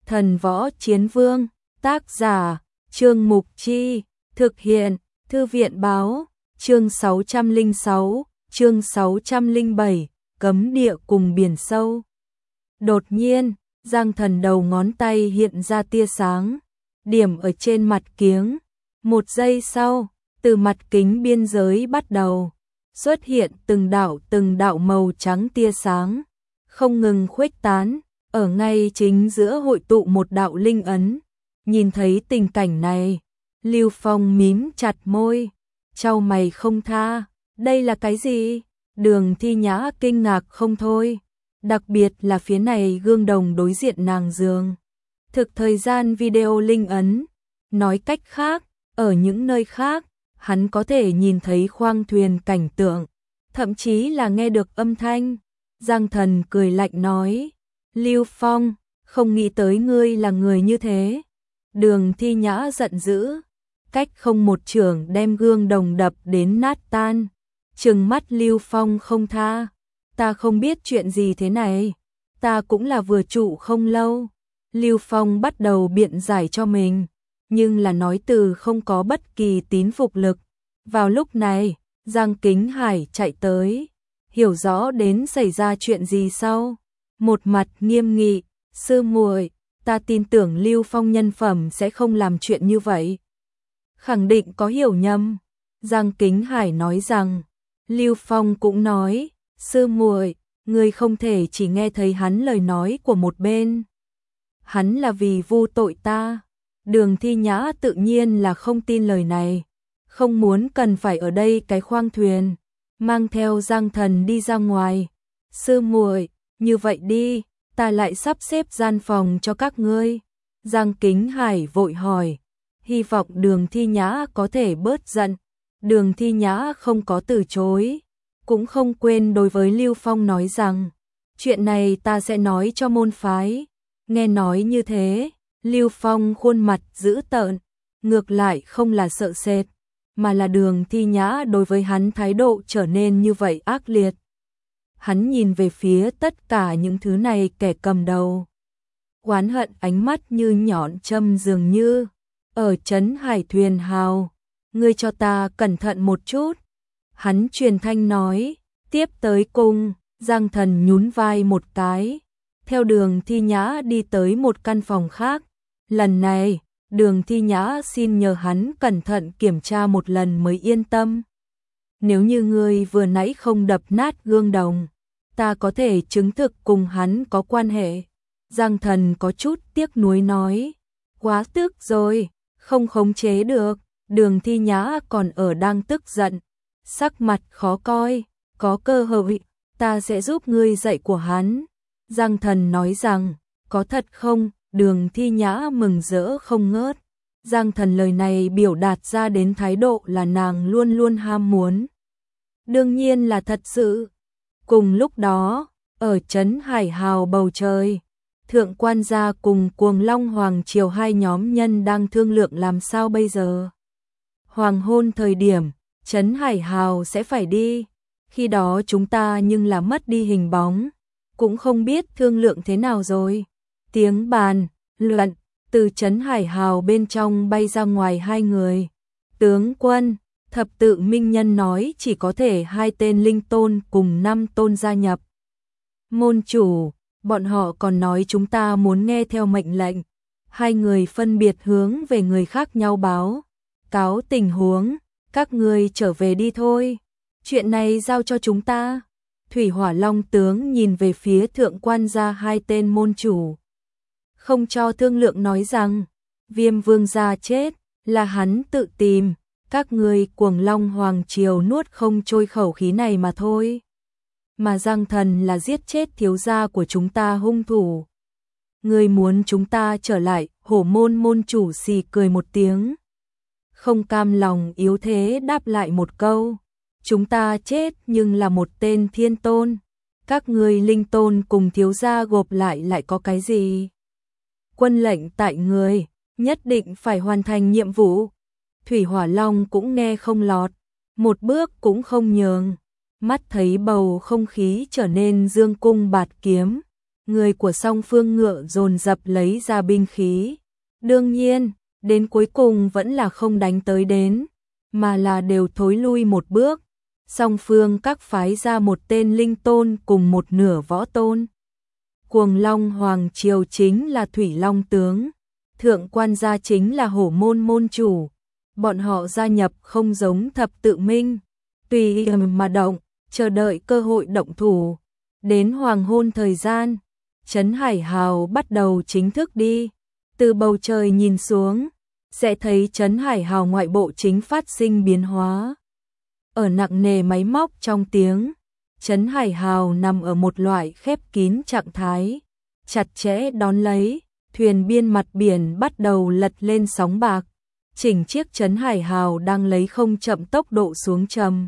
Thần Võ Chiến Vương, tác giả, Trương Mục Chi, thực hiện, Thư viện Báo, chương 606, chương 607, cấm địa cùng biển sâu. Đột nhiên, Giang Thần đầu ngón tay hiện ra tia sáng, điểm ở trên mặt kiếng. Một giây sau, từ mặt kính biên giới bắt đầu xuất hiện từng đạo màu trắng tia sáng, không ngừng khuếch tán, ở ngay chính giữa hội tụ một đạo linh ấn. Nhìn thấy tình cảnh này, Lưu Phong mím chặt môi, chau mày không tha, đây là cái gì? Đường Thi Nhã kinh ngạc không thôi, đặc biệt là phía này gương đồng đối diện nàng giường. Thực thời gian video linh ấn, nói cách khác, ở những nơi khác, hắn có thể nhìn thấy khoang thuyền cảnh tượng, thậm chí là nghe được âm thanh. Giang Thần cười lạnh nói, Lưu Phong, không nghĩ tới ngươi là người như thế. Đường Thi Nhã giận dữ, cách không một chưởng đem gương đồng đập đến nát tan, trừng mắt Lưu Phong không tha. Ta không biết chuyện gì thế này, ta cũng là vừa trụ không lâu. Lưu Phong bắt đầu biện giải cho mình, nhưng là nói từ không có bất kỳ tín phục lực. Vào lúc này, Giang Kính Hải chạy tới, hiểu rõ đến xảy ra chuyện gì sau. Một mặt nghiêm nghị, sư muội, ta tin tưởng Lưu Phong nhân phẩm sẽ không làm chuyện như vậy. Khẳng định có hiểu nhầm. Giang Kính Hải nói rằng, Lưu Phong cũng nói, sư muội, ngươi không thể chỉ nghe thấy hắn lời nói của một bên. Hắn là vì vu tội ta. Đường Thi Nhã tự nhiên là không tin lời này, không muốn cần phải ở đây cái khoang thuyền, mang theo Giang Thần đi ra ngoài. Sư muội, như vậy đi, ta lại sắp xếp gian phòng cho các ngươi. Giang Kính Hải vội hỏi, hy vọng Đường Thi Nhã có thể bớt giận. Đường Thi Nhã không có từ chối, cũng không quên đối với Lưu Phong nói rằng, chuyện này ta sẽ nói cho môn phái. Nghe nói như thế, Lưu Phong khuôn mặt dữ tợn, ngược lại không là sợ sệt, mà là Đường Thi Nhã đối với hắn thái độ trở nên như vậy ác liệt. Hắn nhìn về phía tất cả những thứ này kẻ cầm đầu, oán hận ánh mắt như nhọn châm dường như, ở Trấn Hải thuyền hào, ngươi cho ta cẩn thận một chút. Hắn truyền thanh nói, tiếp tới cung. Giang Thần nhún vai một cái, theo Đường Thi Nhã đi tới một căn phòng khác. Lần này, Đường Thi Nhã xin nhờ hắn cẩn thận kiểm tra một lần mới yên tâm. Nếu như ngươi vừa nãy không đập nát gương đồng, ta có thể chứng thực cùng hắn có quan hệ. Giang Thần có chút tiếc nuối nói, quá tức rồi, không khống chế được. Đường Thi Nhã còn ở đang tức giận, sắc mặt khó coi, có cơ hội, ta sẽ giúp ngươi dạy của hắn. Giang Thần nói rằng, có thật không? Đường Thi Nhã mừng rỡ không ngớt. Giang Thần lời này biểu đạt ra đến thái độ là nàng luôn luôn ham muốn. Đương nhiên là thật sự. Cùng lúc đó, ở Trấn Hải hào bầu trời, Thượng Quan gia cùng Cuồng Long Hoàng Triều hai nhóm nhân đang thương lượng làm sao bây giờ. Hoàng hôn thời điểm, Trấn Hải hào sẽ phải đi, khi đó chúng ta nhưng là mất đi hình bóng, cũng không biết thương lượng thế nào rồi. Tiếng bàn luận từ Trấn Hải hào bên trong bay ra ngoài hai người. Tướng quân, thập tự minh nhân nói chỉ có thể 2 tên linh tôn cùng 5 tôn gia nhập. Môn chủ, bọn họ còn nói chúng ta muốn nghe theo mệnh lệnh. Hai người phân biệt hướng về người khác nhau báo cáo tình huống, các ngươi trở về đi thôi, chuyện này giao cho chúng ta. Thủy Hỏa Long tướng nhìn về phía Thượng Quan gia 2 tên môn chủ, không cho thương lượng nói rằng, Viêm Vương gia chết là hắn tự tìm, các ngươi Cuồng Long Hoàng Triều nuốt không trôi khẩu khí này mà thôi. Mà Giang Thần là giết chết thiếu gia của chúng ta hung thủ. Ngươi muốn chúng ta trở lại? Hổ môn môn chủ xì cười một tiếng, không cam lòng yếu thế đáp lại một câu, chúng ta chết nhưng là một tên thiên tôn, các ngươi linh tôn cùng thiếu gia gộp lại có cái gì? Quân lệnh tại người, nhất định phải hoàn thành nhiệm vụ. Thủy Hỏa Long cũng nghe không lọt, một bước cũng không nhường, mắt thấy bầu không khí trở nên dương cung bạt kiếm, người của song phương ngựa dồn dập lấy ra binh khí. Đương nhiên, đến cuối cùng vẫn là không đánh tới đến, mà là đều thối lui một bước. Song phương các phái ra một tên linh tôn cùng một nửa võ tôn. Cuồng Long Hoàng Triều chính là Thủy Long tướng, Thượng Quan gia chính là Hổ Môn môn chủ. Bọn họ gia nhập không giống Thập Tự Minh, tùy mà động, chờ đợi cơ hội động thủ. Đến hoàng hôn thời gian, Trấn Hải Hào bắt đầu chính thức đi. Từ bầu trời nhìn xuống, sẽ thấy Trấn Hải Hào ngoại bộ chính phát sinh biến hóa. Ở nặng nề máy móc trong tiếng, Trấn Hải Hào nằm ở một loại khép kín trạng thái, chặt chẽ đón lấy, thuyền biên mặt biển bắt đầu lật lên sóng bạc. Chỉnh chiếc Trấn Hải Hào đang lấy không chậm tốc độ xuống trầm.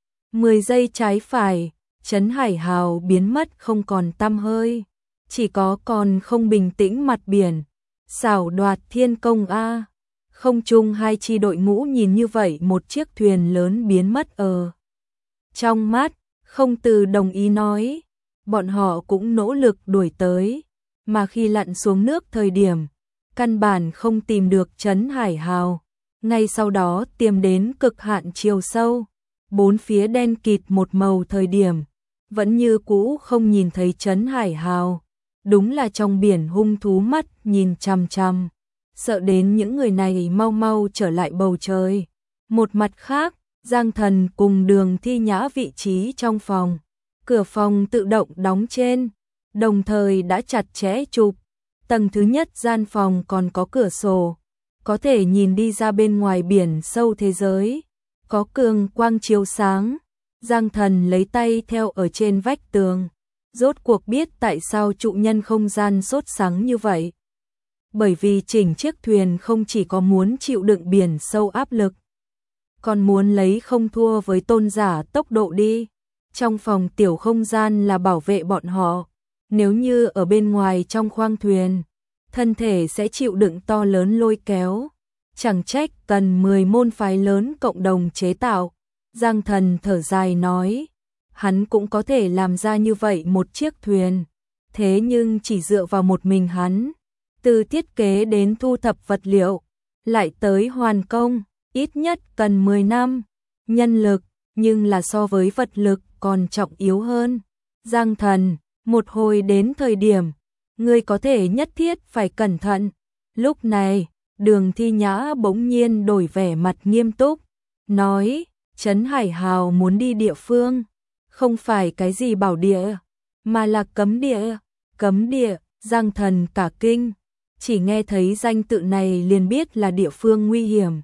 10 giây trái phải, Trấn Hải Hào biến mất không còn tăm hơi, chỉ có còn không bình tĩnh mặt biển. Xảo đoạt thiên công a. Không chung hai chi đội ngũ nhìn như vậy một chiếc thuyền lớn biến mất ở trong mắt, không từ đồng ý nói. Bọn họ cũng nỗ lực đuổi tới, mà khi lặn xuống nước thời điểm, căn bản không tìm được Trấn Hải Hào. Ngay sau đó tiềm đến cực hạn chiều sâu, bốn phía đen kịt một màu thời điểm, vẫn như cũ không nhìn thấy Trấn Hải Hào. Đúng là trong biển hung thú mắt nhìn chằm chằm, sợ đến những người này mau mau trở lại bầu trời. Một mặt khác, Giang Thần cùng Đường Thi Nhã vị trí trong phòng, cửa phòng tự động đóng trên, đồng thời đã chặt chẽ chụp. Tầng thứ nhất gian phòng còn có cửa sổ, có thể nhìn đi ra bên ngoài biển sâu thế giới, có cường quang chiếu sáng. Giang Thần lấy tay theo ở trên vách tường, rốt cuộc biết tại sao trụ nhân không gian sốt sắng như vậy. Bởi vì chỉnh chiếc thuyền không chỉ có muốn chịu đựng biển sâu áp lực, còn muốn lấy không thua với tôn giả tốc độ đi. Trong phòng tiểu không gian là bảo vệ bọn họ, nếu như ở bên ngoài trong khoang thuyền, thân thể sẽ chịu đựng to lớn lôi kéo. Chẳng trách cần 10 môn phái lớn cộng đồng chế tạo. Giang Thần thở dài nói, hắn cũng có thể làm ra như vậy một chiếc thuyền, thế nhưng chỉ dựa vào một mình hắn, từ thiết kế đến thu thập vật liệu, lại tới hoàn công, ít nhất cần 10 năm. Nhân lực, nhưng là so với vật lực còn trọng yếu hơn. Giang Thần, một hồi đến thời điểm, ngươi có thể nhất thiết phải cẩn thận. Lúc này, Đường Thi Nhã bỗng nhiên đổi vẻ mặt nghiêm túc, nói, Trấn Hải Hào muốn đi địa phương, không phải cái gì bảo địa, mà là cấm địa. Cấm địa, Giang Thần cả kinh, chỉ nghe thấy danh tự này liền biết là địa phương nguy hiểm.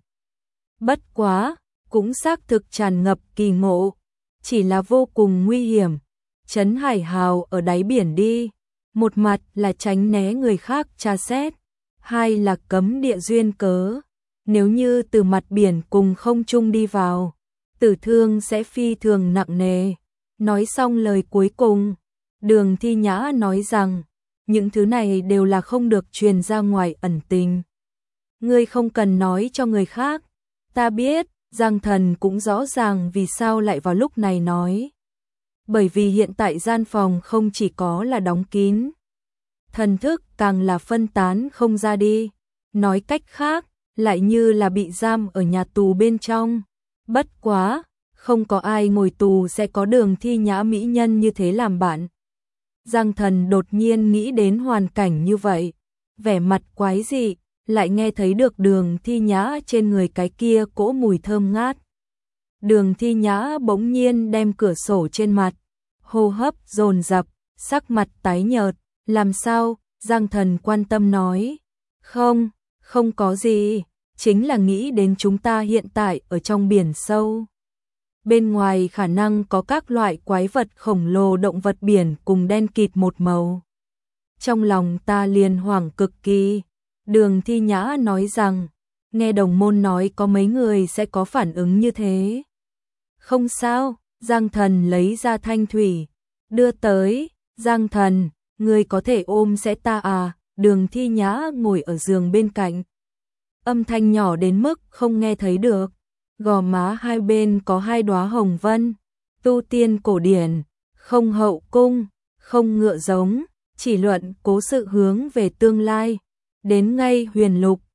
Bất quá, cũng xác thực tràn ngập kỳ ngộ, chỉ là vô cùng nguy hiểm. Trấn Hải Hào ở đáy biển đi, một mặt là tránh né người khác tra xét, hai là cấm địa duyên cớ. Nếu như từ mặt biển cùng không trung đi vào, tử thương sẽ phi thường nặng nề. Nói xong lời cuối cùng, Đường Thi Nhã nói rằng, những thứ này đều là không được truyền ra ngoài ẩn tình. Ngươi không cần nói cho người khác. Ta biết. Giang Thần cũng rõ ràng vì sao lại vào lúc này nói. Bởi vì hiện tại gian phòng không chỉ có là đóng kín, thần thức càng là phân tán không ra đi. Nói cách khác, lại như là bị giam ở nhà tù bên trong. Bất quá, không có ai ngồi tù sẽ có Đường Thi Nhã mỹ nhân như thế làm bạn. Giang Thần đột nhiên nghĩ đến hoàn cảnh như vậy, vẻ mặt quái dị, lại nghe thấy được Đường Thi Nhã trên người cái kia cỗ mùi thơm ngát. Đường Thi Nhã bỗng nhiên đem cửa sổ trên mặt, hô hấp dồn dập, sắc mặt tái nhợt. Làm sao? Giang Thần quan tâm nói. Không, không có gì, chính là nghĩ đến chúng ta hiện tại ở trong biển sâu. Bên ngoài khả năng có các loại quái vật khổng lồ, động vật biển cùng đen kịt một màu. Trong lòng ta liền hoảng cực kỳ. Đường Thi Nhã nói rằng, nghe đồng môn nói có mấy người sẽ có phản ứng như thế. Không sao, Giang Thần lấy ra thanh thủy, đưa tới. Giang Thần, ngươi có thể ôm sẽ ta à? Đường Thi Nhã ngồi ở giường bên cạnh, âm thanh nhỏ đến mức không nghe thấy được. Gò má hai bên có hai đóa hồng vân, tu tiên cổ điển, không hậu cung, không ngựa giống, chỉ luận cố sự hướng về tương lai. Đến ngay huyền lục,